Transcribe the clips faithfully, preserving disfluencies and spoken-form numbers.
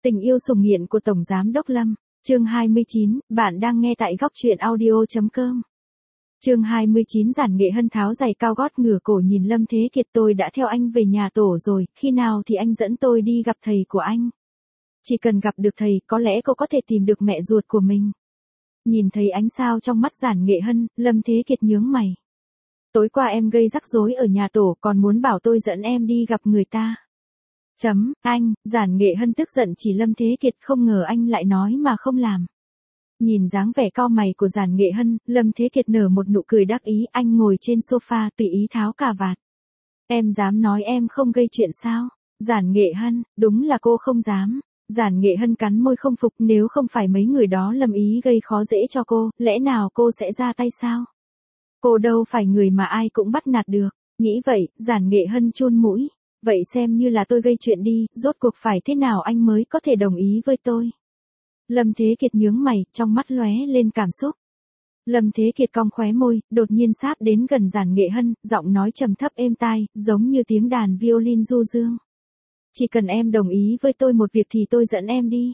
Tình yêu sủng nghiện của Tổng Giám Đốc Lâm. Chương hai mươi chín, bạn đang nghe tại góc truyện audio chấm com. Chương hai mươi chín. Giản Nghệ Hân tháo giày cao gót ngửa cổ nhìn Lâm Thế Kiệt. Tôi đã theo anh về nhà tổ rồi, khi nào thì anh dẫn tôi đi gặp thầy của anh? Chỉ cần gặp được thầy, có lẽ cô có thể tìm được mẹ ruột của mình. Nhìn thấy ánh sao trong mắt Giản Nghệ Hân, Lâm Thế Kiệt nhướng mày. Tối qua em gây rắc rối ở nhà tổ, còn muốn bảo tôi dẫn em đi gặp người ta. Chấm, anh, Giản Nghệ Hân tức giận chỉ Lâm Thế Kiệt, không ngờ anh lại nói mà không làm. Nhìn dáng vẻ cau mày của Giản Nghệ Hân, Lâm Thế Kiệt nở một nụ cười đắc ý. Anh ngồi trên sofa tùy ý tháo cà vạt. Em dám nói em không gây chuyện sao? Giản Nghệ Hân, đúng là cô không dám. Giản Nghệ Hân cắn môi không phục, nếu không phải mấy người đó lầm ý gây khó dễ cho cô, lẽ nào cô sẽ ra tay sao? Cô đâu phải người mà ai cũng bắt nạt được. Nghĩ vậy, Giản Nghệ Hân chôn mũi. Vậy xem như là tôi gây chuyện đi, rốt cuộc phải thế nào anh mới có thể đồng ý với tôi? Lâm Thế Kiệt nhướng mày, trong mắt lóe lên cảm xúc. Lâm Thế Kiệt cong khóe môi, đột nhiên sáp đến gần Giản Nghệ Hân, giọng nói trầm thấp êm tai, giống như tiếng đàn violin du dương. Chỉ cần em đồng ý với tôi một việc thì tôi dẫn em đi.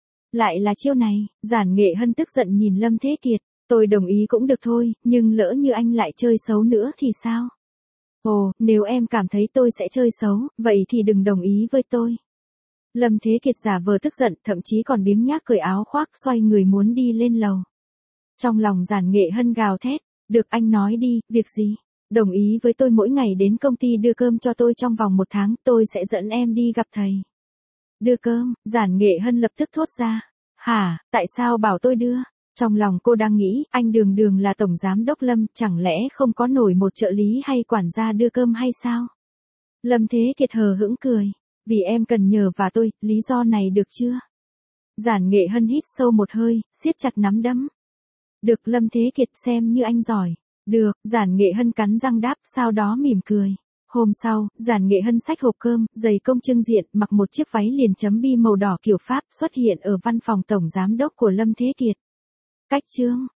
Lại là chiêu này, Giản Nghệ Hân tức giận nhìn Lâm Thế Kiệt. Tôi đồng ý cũng được thôi, nhưng lỡ như anh lại chơi xấu nữa thì sao? Ồ, nếu em cảm thấy tôi sẽ chơi xấu, vậy thì đừng đồng ý với tôi. Lâm Thế Kiệt giả vờ tức giận, thậm chí còn biếng nhác cởi áo khoác, xoay người muốn đi lên lầu. Trong lòng Giản Nghệ Hân gào thét, được anh nói đi, việc gì? Đồng ý với tôi mỗi ngày đến công ty đưa cơm cho tôi trong vòng một tháng, tôi sẽ dẫn em đi gặp thầy. Đưa cơm, Giản Nghệ Hân lập tức thốt ra. Hả, tại sao bảo tôi đưa? Trong lòng cô đang nghĩ, anh đường đường là Tổng Giám Đốc Lâm, chẳng lẽ không có nổi một trợ lý hay quản gia đưa cơm hay sao? Lâm Thế Kiệt hờ hững cười. Vì em cần nhờ và tôi, lý do này được chưa? Giản Nghệ Hân hít sâu một hơi, siết chặt nắm đấm. Được, Lâm Thế Kiệt, xem như anh giỏi. Được, Giản Nghệ Hân cắn răng đáp, sau đó mỉm cười. Hôm sau, Giản Nghệ Hân xách hộp cơm, giày công trưng diện, mặc một chiếc váy liền chấm bi màu đỏ kiểu Pháp, xuất hiện ở văn phòng Tổng Giám Đốc của Lâm Thế Kiệt. Cách chương.